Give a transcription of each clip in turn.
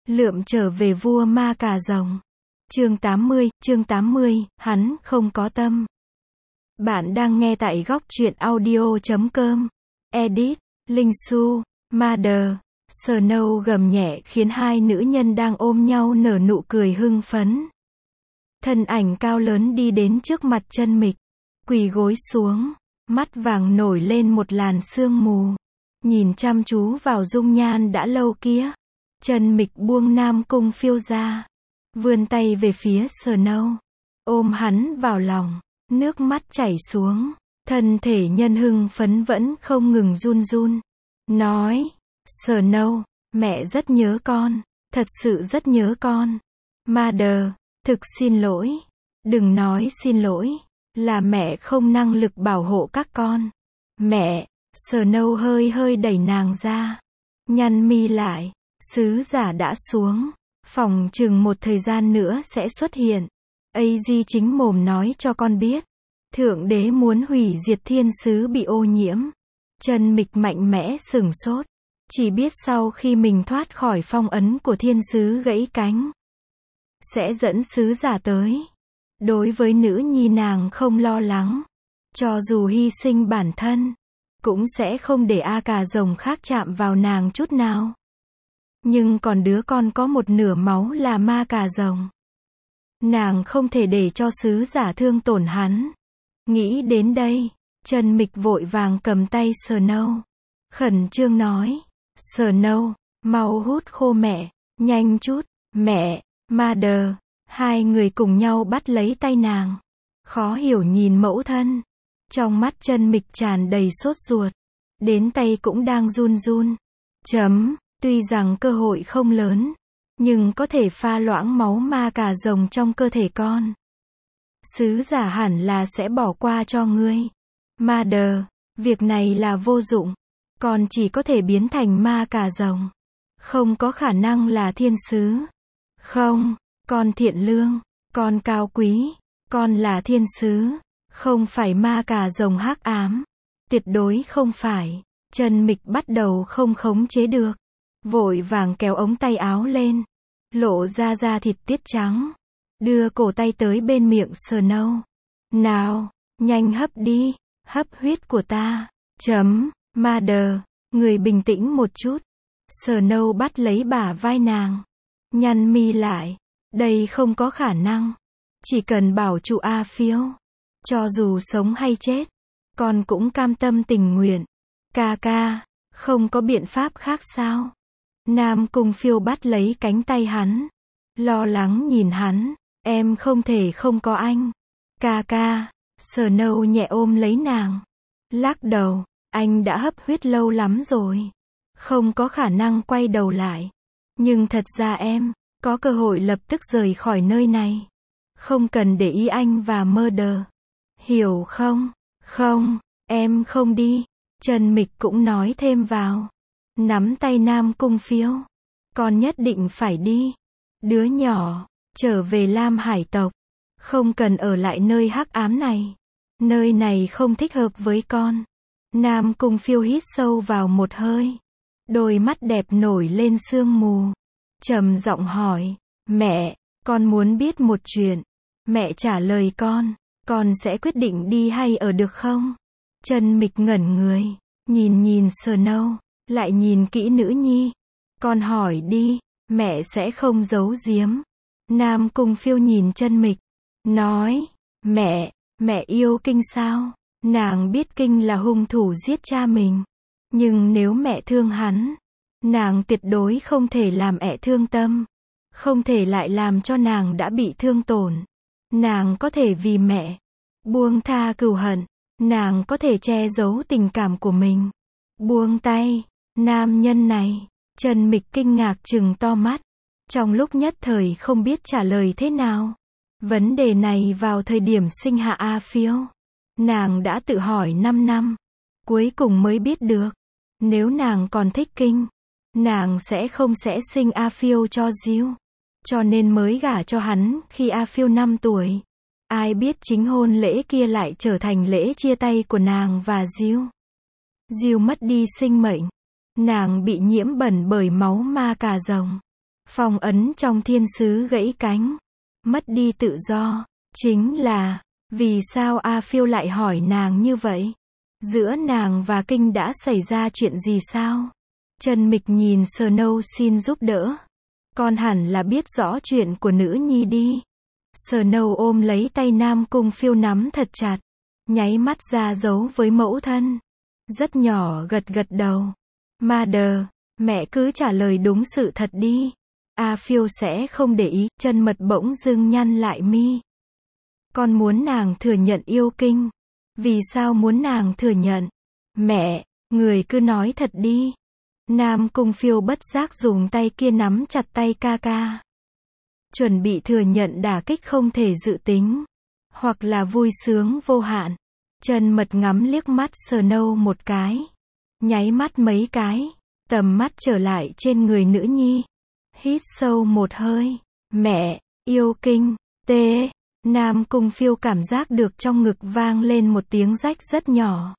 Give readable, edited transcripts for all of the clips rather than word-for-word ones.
Lượm trở về vua ma cà rồng. Chương 80, hắn không có tâm. Bạn đang nghe tại góc truyện audio.com. Edit, Linh Su, Mother, Snow gầm nhẹ khiến hai nữ nhân đang ôm nhau nở nụ cười hưng phấn. Thân ảnh cao lớn đi đến trước mặt Chân Mịch, quỳ gối xuống, mắt vàng nổi lên một làn sương mù. Nhìn chăm chú vào dung nhan đã lâu kia, Chân Mịch buông Nam Cung Phiêu ra, vươn tay về phía Snow, ôm hắn vào lòng, nước mắt chảy xuống, thân thể nhân hưng phấn vẫn không ngừng run run. Nói, Snow, mẹ rất nhớ con, thật sự rất nhớ con. Mother, thực xin lỗi, đừng nói xin lỗi, là mẹ không năng lực bảo hộ các con. Mẹ, Snow hơi hơi đẩy nàng ra, nhăn mi lại, sứ giả đã xuống, phòng chừng một thời gian nữa sẽ xuất hiện. AZ chính mồm nói cho con biết, Thượng Đế muốn hủy diệt thiên sứ bị ô nhiễm. Chân Mịch mạnh mẽ sửng sốt, chỉ biết sau khi mình thoát khỏi phong ấn của thiên sứ gãy cánh, sẽ dẫn sứ giả tới. Đối với nữ nhi nàng không lo lắng, cho dù hy sinh bản thân, cũng sẽ không để cà rồng khác chạm vào nàng chút nào. Nhưng còn đứa con có một nửa máu là ma cà rồng, nàng không thể để cho sứ giả thương tổn hắn. Nghĩ đến đây, Chân Mịch vội vàng cầm tay Snow, khẩn trương nói, Snow, mau hút khô mẹ, nhanh chút. Mẹ, Mother. Hai người cùng nhau bắt lấy tay nàng, khó hiểu nhìn mẫu thân. Trong mắt Chân Mịch tràn đầy sốt ruột, đến tay cũng đang run run. Tuy rằng cơ hội không lớn, nhưng có thể pha loãng máu ma cà rồng trong cơ thể con. Sứ giả hẳn là sẽ bỏ qua cho ngươi. Mother, việc này là vô dụng, con chỉ có thể biến thành ma cà rồng, không có khả năng là thiên sứ. Không, con thiện lương, con cao quý, con là thiên sứ, không phải ma cà rồng hắc ám. Tuyệt đối không phải. Chân Mịch bắt đầu không khống chế được, vội vàng kéo ống tay áo lên, lộ ra da thịt tiết trắng, đưa cổ tay tới bên miệng Snow. Nào, nhanh hấp đi, hấp huyết của ta. Mother, người bình tĩnh một chút. Snow bắt lấy bả vai nàng, nhăn mi lại. Đây không có khả năng. Chỉ cần bảo trụ Phiêu, cho dù sống hay chết, con cũng cam tâm tình nguyện. Ca, không có biện pháp khác sao? Nam Cung Phiêu bắt lấy cánh tay hắn, lo lắng nhìn hắn. Em không thể không có anh. Ca. Snow nhẹ ôm lấy nàng, lắc đầu. Anh đã hấp huyết lâu lắm rồi, không có khả năng quay đầu lại. Nhưng thật ra em có cơ hội lập tức rời khỏi nơi này, không cần để ý anh và Mother, hiểu không? Không, em không đi. Chân Mịch cũng nói thêm vào, nắm tay Nam Cung Phiêu. Con nhất định phải đi. Đứa nhỏ, trở về Lam Hải tộc, không cần ở lại nơi hắc ám này. Nơi này không thích hợp với con. Nam Cung Phiêu hít sâu vào một hơi, đôi mắt đẹp nổi lên sương mù, trầm giọng hỏi, mẹ, con muốn biết một chuyện. Mẹ trả lời con sẽ quyết định đi hay ở được không? Chân Mịch ngẩn người, nhìn Snow, lại nhìn kỹ nữ nhi. Con hỏi đi, mẹ sẽ không giấu giếm. Nam Cung Phiêu nhìn Chân Mịch, nói, mẹ yêu Kinh sao? Nàng biết Kinh là hung thủ giết cha mình, nhưng nếu mẹ thương hắn, nàng tuyệt đối không thể làm mẹ thương tâm, không thể lại làm cho nàng đã bị thương tổn. Nàng có thể vì mẹ buông tha cừu hận, nàng có thể che giấu tình cảm của mình. Buông tay. Nam nhân này. Chân Mịch kinh ngạc trừng to mắt, trong lúc nhất thời không biết trả lời thế nào. Vấn đề này vào thời điểm sinh hạ Phiêu, nàng đã tự hỏi 5 năm, cuối cùng mới biết được. Nếu nàng còn thích Kinh, nàng sẽ không sinh Phiêu cho Diêu, cho nên mới gả cho hắn khi Phiêu 5 tuổi. Ai biết chính hôn lễ kia lại trở thành lễ chia tay của nàng và Diêu. Diêu mất đi sinh mệnh, nàng bị nhiễm bẩn bởi máu ma cà rồng. Phong ấn trong thiên sứ gãy cánh, mất đi tự do. Chính là, vì sao A Phiêu lại hỏi nàng như vậy? Giữa nàng và Kinh đã xảy ra chuyện gì sao? Trần Mịch nhìn Snow xin giúp đỡ. Con hẳn là biết rõ chuyện của nữ nhi đi. Snow ôm lấy tay Nam Cung Phiêu nắm thật chặt, nháy mắt ra dấu với mẫu thân. Rất nhỏ gật gật đầu. Mother, mẹ cứ trả lời đúng sự thật đi. A Phiêu sẽ không để ý. Chân Mật bỗng dưng nhăn lại mi. Con muốn nàng thừa nhận yêu Kinh. Vì sao muốn nàng thừa nhận? Mẹ, người cứ nói thật đi. Nam Cung Phiêu bất giác dùng tay kia nắm chặt tay ca ca. Chuẩn bị thừa nhận đả kích không thể dự tính. Hoặc là vui sướng vô hạn. Trần Mật ngắm liếc mắt Snow một cái. Nháy mắt mấy cái. Tầm mắt trở lại trên người nữ nhi. Hít sâu một hơi. Mẹ, yêu Kinh, tê. Nam Cung Phiêu cảm giác được trong ngực vang lên một tiếng rách rất nhỏ.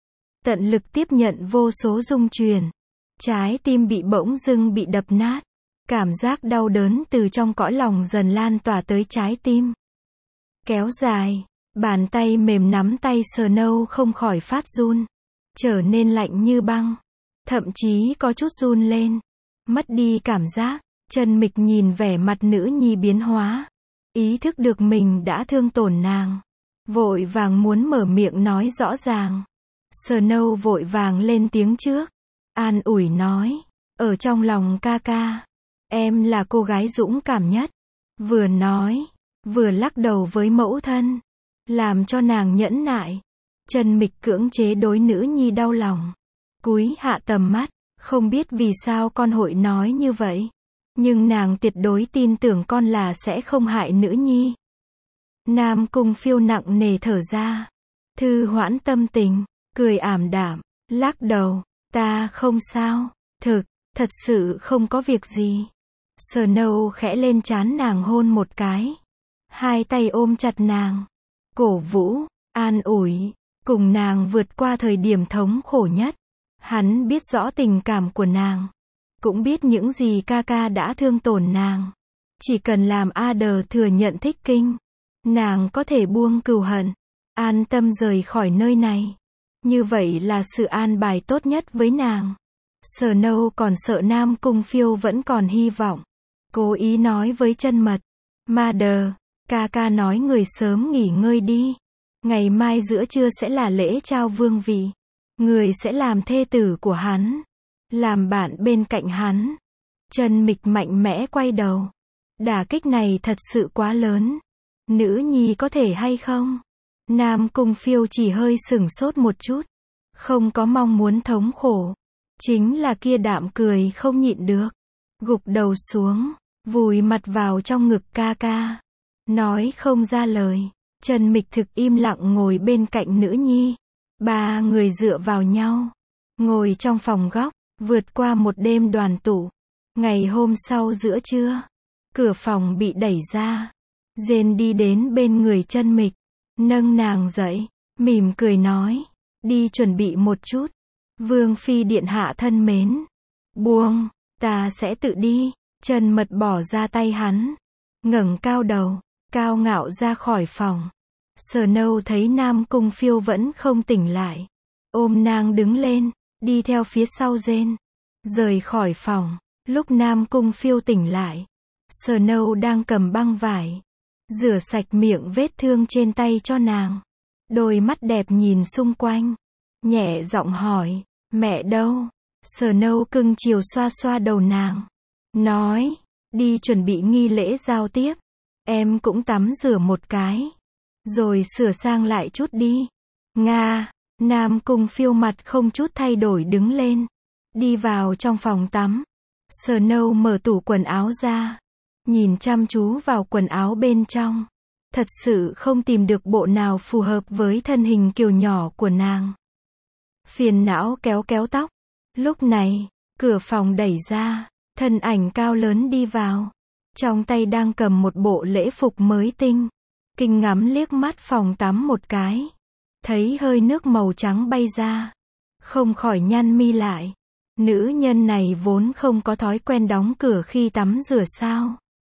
Tận lực tiếp nhận vô số rung truyền. Trái tim bị bỗng dưng bị đập nát. Cảm giác đau đớn từ trong cõi lòng dần lan tỏa tới trái tim. Kéo dài, bàn tay mềm nắm tay Snow không khỏi phát run. Trở nên lạnh như băng. Thậm chí có chút run lên. Mất đi cảm giác. Trần Mịch nhìn vẻ mặt nữ nhi biến hóa. Ý thức được mình đã thương tổn nàng. Vội vàng muốn mở miệng nói rõ ràng. Snow vội vàng lên tiếng trước. An ủi nói. Ở trong lòng ca ca. Em là cô gái dũng cảm nhất. Vừa nói, vừa lắc đầu với mẫu thân. Làm cho nàng nhẫn nại. Trần Mịch cưỡng chế đối nữ nhi đau lòng. Cúi hạ tầm mắt. Không biết vì sao con hội nói như vậy. Nhưng nàng tuyệt đối tin tưởng con là sẽ không hại nữ nhi. Nam Cung Phiêu nặng nề thở ra. Thư hoãn tâm tình, cười ảm đạm, lắc đầu. Ta không sao. Thật sự không có việc gì. Snow khẽ lên trán nàng hôn một cái. Hai tay ôm chặt nàng. Cổ vũ, an ủi, cùng nàng vượt qua thời điểm thống khổ nhất. Hắn biết rõ tình cảm của nàng. Cũng biết những gì ca ca đã thương tổn nàng. Chỉ cần làm Ada thừa nhận thích Kinh. Nàng có thể buông cừu hận. An tâm rời khỏi nơi này. Như vậy là sự an bài tốt nhất với nàng. Snow còn sợ Nam Cung Phiêu vẫn còn hy vọng. Cố ý nói với Chân Mật. Mother, ca ca nói người sớm nghỉ ngơi đi. Ngày mai giữa trưa sẽ là lễ trao vương vị. Người sẽ làm thê tử của hắn. Làm bạn bên cạnh hắn. Trần Mịch mạnh mẽ quay đầu. Đả kích này thật sự quá lớn. Nữ nhi có thể hay không? Nam Cung Phiêu chỉ hơi sửng sốt một chút. Không có mong muốn thống khổ. Chính là kia đạm cười không nhịn được. Gục đầu xuống. Vùi mặt vào trong ngực ca ca. Nói không ra lời. Trần Mịch thực im lặng ngồi bên cạnh nữ nhi. Ba người dựa vào nhau. Ngồi trong phòng góc. Vượt qua một đêm đoàn tụ. Ngày hôm sau giữa trưa. Cửa phòng bị đẩy ra. Jane đi đến bên người Trân Mịch. Nâng nàng dậy. Mỉm cười nói. Đi chuẩn bị một chút. Vương phi điện hạ thân mến. Buông. Ta sẽ tự đi. Trần Mật bỏ ra tay hắn. Ngẩng cao đầu. Cao ngạo ra khỏi phòng. Snow thấy Nam Cung Phiêu vẫn không tỉnh lại. Ôm nàng đứng lên. Đi theo phía sau Jane. Rời khỏi phòng. Lúc Nam Cung Phiêu tỉnh lại. Snow đang cầm băng vải. Rửa sạch miệng vết thương trên tay cho nàng. Đôi mắt đẹp nhìn xung quanh. Nhẹ giọng hỏi. Mẹ đâu? Snow cưng chiều xoa xoa đầu nàng. Nói. Đi chuẩn bị nghi lễ giao tiếp. Em cũng tắm rửa một cái. Rồi sửa sang lại chút đi. Nga. Nam Cung Phiêu mặt không chút thay đổi đứng lên. Đi vào trong phòng tắm. Snow mở tủ quần áo ra. Nhìn chăm chú vào quần áo bên trong. Thật sự không tìm được bộ nào phù hợp với thân hình kiều nhỏ của nàng. Phiền não kéo kéo tóc. Lúc này, cửa phòng đẩy ra. Thân ảnh cao lớn đi vào. Trong tay đang cầm một bộ lễ phục mới tinh. Kinh ngắm liếc mắt phòng tắm một cái. Thấy hơi nước màu trắng bay ra. Không khỏi nhăn mi lại. Nữ nhân này vốn không có thói quen đóng cửa khi tắm rửa sao.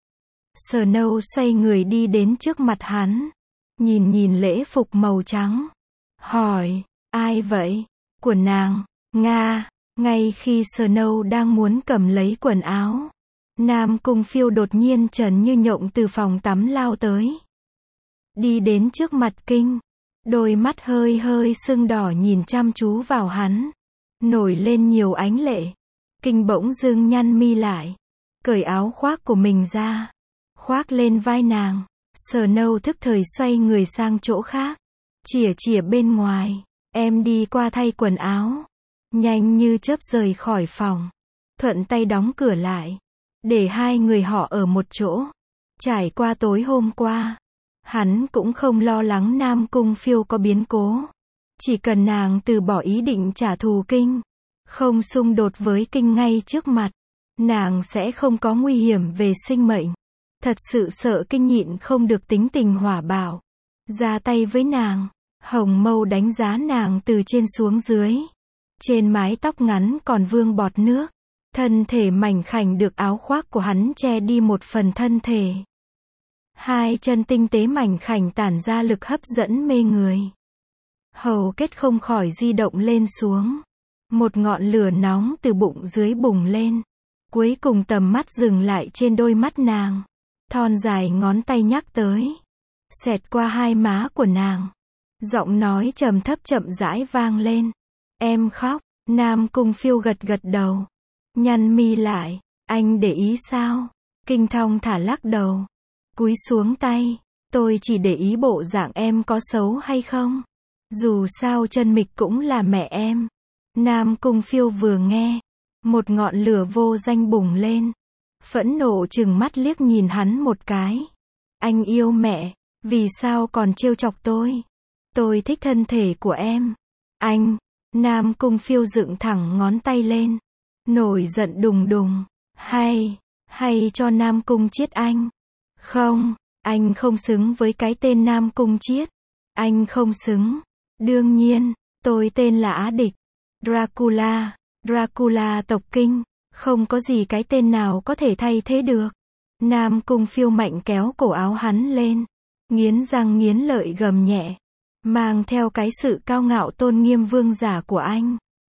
Snow xoay người đi đến trước mặt hắn. Nhìn nhìn lễ phục màu trắng. Hỏi, ai vậy? Của nàng. Nga. Ngay khi Snow đang muốn cầm lấy quần áo, Nam Cung Phiêu đột nhiên trần như nhộng từ phòng tắm lao tới. Đi đến trước mặt Kinh. Đôi mắt hơi hơi sưng đỏ nhìn chăm chú vào hắn. Nổi lên nhiều ánh lệ. Kinh bỗng dưng nhăn mi lại. Cởi áo khoác của mình ra. Khoác lên vai nàng. Snow thức thời xoay người sang chỗ khác. Chỉa bên ngoài. Em đi qua thay quần áo. Nhanh như chớp rời khỏi phòng. Thuận tay đóng cửa lại. Để hai người họ ở một chỗ. Trải qua tối hôm qua. Hắn cũng không lo lắng Nam Cung Phiêu có biến cố. Chỉ cần nàng từ bỏ ý định trả thù Kinh. Không xung đột với Kinh ngay trước mặt. Nàng sẽ không có nguy hiểm về sinh mệnh. Thật sự sợ Kinh nhịn không được tính tình hỏa bạo. Ra tay với nàng. Hồng Mâu đánh giá nàng từ trên xuống dưới. Trên mái tóc ngắn còn vương bọt nước. Thân thể mảnh khảnh được áo khoác của hắn che đi một phần thân thể. Hai chân tinh tế mảnh khảnh tản ra lực hấp dẫn mê người. Hầu kết không khỏi di động lên xuống. Một ngọn lửa nóng từ bụng dưới bùng lên. Cuối cùng tầm mắt dừng lại trên đôi mắt nàng. Thon dài ngón tay nhắc tới. Xẹt qua hai má của nàng. Giọng nói trầm thấp chậm rãi vang lên. Em khóc. Nam Cung Phiêu gật gật đầu. Nhăn mi lại. Anh để ý sao? Kinh thong thả lắc đầu. Cúi xuống tay. Tôi chỉ để ý bộ dạng em có xấu hay không. Dù sao Chân Mịch cũng là mẹ em. Nam Cung Phiêu vừa nghe. Một ngọn lửa vô danh bùng lên. Phẫn nộ trừng mắt liếc nhìn hắn một cái. Anh yêu mẹ. Vì sao còn trêu chọc tôi? Tôi thích thân thể của em. Anh. Nam Cung Phiêu dựng thẳng ngón tay lên. Nổi giận đùng đùng. Hay cho Nam Cung Chiết anh. Không, anh không xứng với cái tên Nam Cung Chiết. Anh không xứng. Đương nhiên, tôi tên là Á Địch. Dracula tộc Kinh. Không có gì cái tên nào có thể thay thế được. Nam Cung Phiêu mạnh kéo cổ áo hắn lên. Nghiến răng nghiến lợi gầm nhẹ. Mang theo cái sự cao ngạo tôn nghiêm vương giả của anh.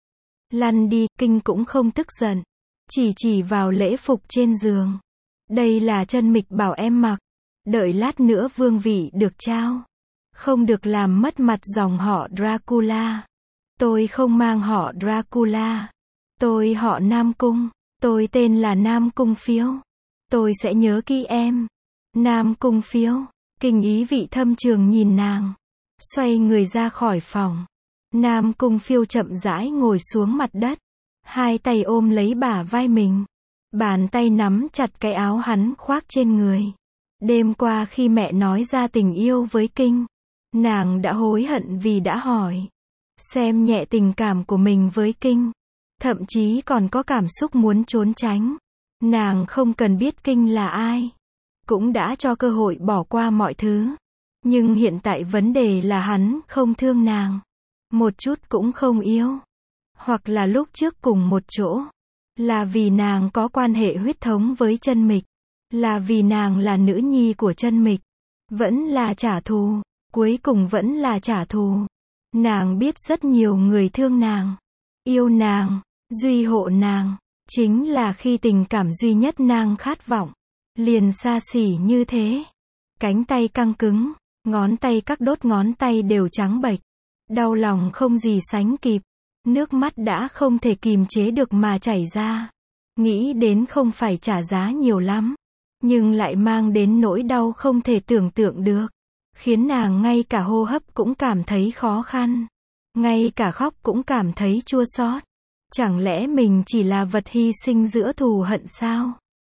Lăn đi. Kinh cũng không tức giận. Chỉ vào lễ phục trên giường. Đây là Chân Mịch bảo em mặc. Đợi lát nữa vương vị được trao. Không được làm mất mặt dòng họ Dracula. Tôi không mang họ Dracula. Tôi họ Nam Cung. Tôi tên là Nam Cung Phiêu. Tôi sẽ nhớ kỹ em. Nam Cung Phiêu. Kinh ý vị thâm trường nhìn nàng. Xoay người ra khỏi phòng. Nam Cung Phiêu chậm rãi ngồi xuống mặt đất. Hai tay ôm lấy bả vai mình. Bàn tay nắm chặt cái áo hắn khoác trên người. Đêm qua khi mẹ nói ra tình yêu với Kinh, nàng đã hối hận vì đã hỏi. Xem nhẹ tình cảm của mình với Kinh. Thậm chí còn có cảm xúc muốn trốn tránh. Nàng không cần biết Kinh là ai. Cũng đã cho cơ hội bỏ qua mọi thứ. Nhưng hiện tại vấn đề là hắn không thương nàng. Một chút cũng không yêu. Hoặc là lúc trước cùng một chỗ. Là vì nàng có quan hệ huyết thống với Chân Mịch. Là vì nàng là nữ nhi của Chân Mịch. Vẫn là trả thù. Cuối cùng vẫn là trả thù. Nàng biết rất nhiều người thương nàng. Yêu nàng. Duy hộ nàng. Chính là khi tình cảm duy nhất nàng khát vọng. Liền xa xỉ như thế. Cánh tay căng cứng. Ngón tay các đốt ngón tay đều trắng bệch. Đau lòng không gì sánh kịp. Nước mắt đã không thể kìm chế được mà chảy ra. Nghĩ đến không phải trả giá nhiều lắm. Nhưng lại mang đến nỗi đau không thể tưởng tượng được. Khiến nàng ngay cả hô hấp cũng cảm thấy khó khăn. Ngay cả khóc cũng cảm thấy chua xót. Chẳng lẽ mình chỉ là vật hy sinh giữa thù hận sao?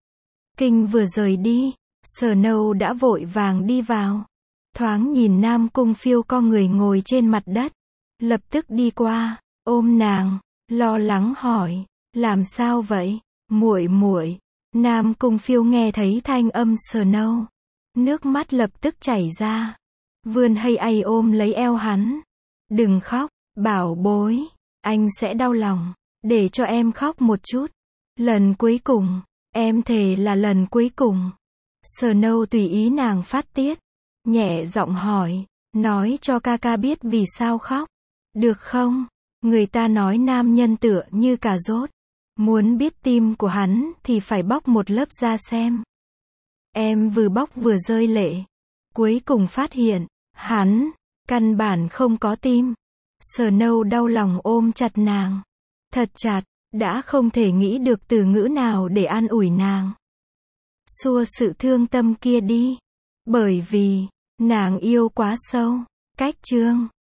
Kinh vừa rời đi. Snow đã vội vàng đi vào. Thoáng nhìn Nam Cung Phiêu co người ngồi trên mặt đất. Lập tức đi qua. Ôm nàng. Lo lắng hỏi. Làm sao vậy? Muội. Nam Cung Phiêu nghe thấy thanh âm Snow. Nước mắt lập tức chảy ra. Vươn hay ai ôm lấy eo hắn. Đừng khóc. Bảo bối. Anh sẽ đau lòng. Để cho em khóc một chút. Lần cuối cùng. Em thề là lần cuối cùng. Snow tùy ý nàng phát tiết. Nhẹ giọng hỏi. Nói cho ca ca biết vì sao khóc. Được không? Người ta nói nam nhân tựa như cà rốt. Muốn biết tim của hắn thì phải bóc một lớp da xem. Em vừa bóc vừa rơi lệ. Cuối cùng phát hiện, hắn, căn bản không có tim. Snow đau lòng ôm chặt nàng. Thật chặt, đã không thể nghĩ được từ ngữ nào để an ủi nàng. Xua sự thương tâm kia đi. Bởi vì, nàng yêu quá sâu. Cách chương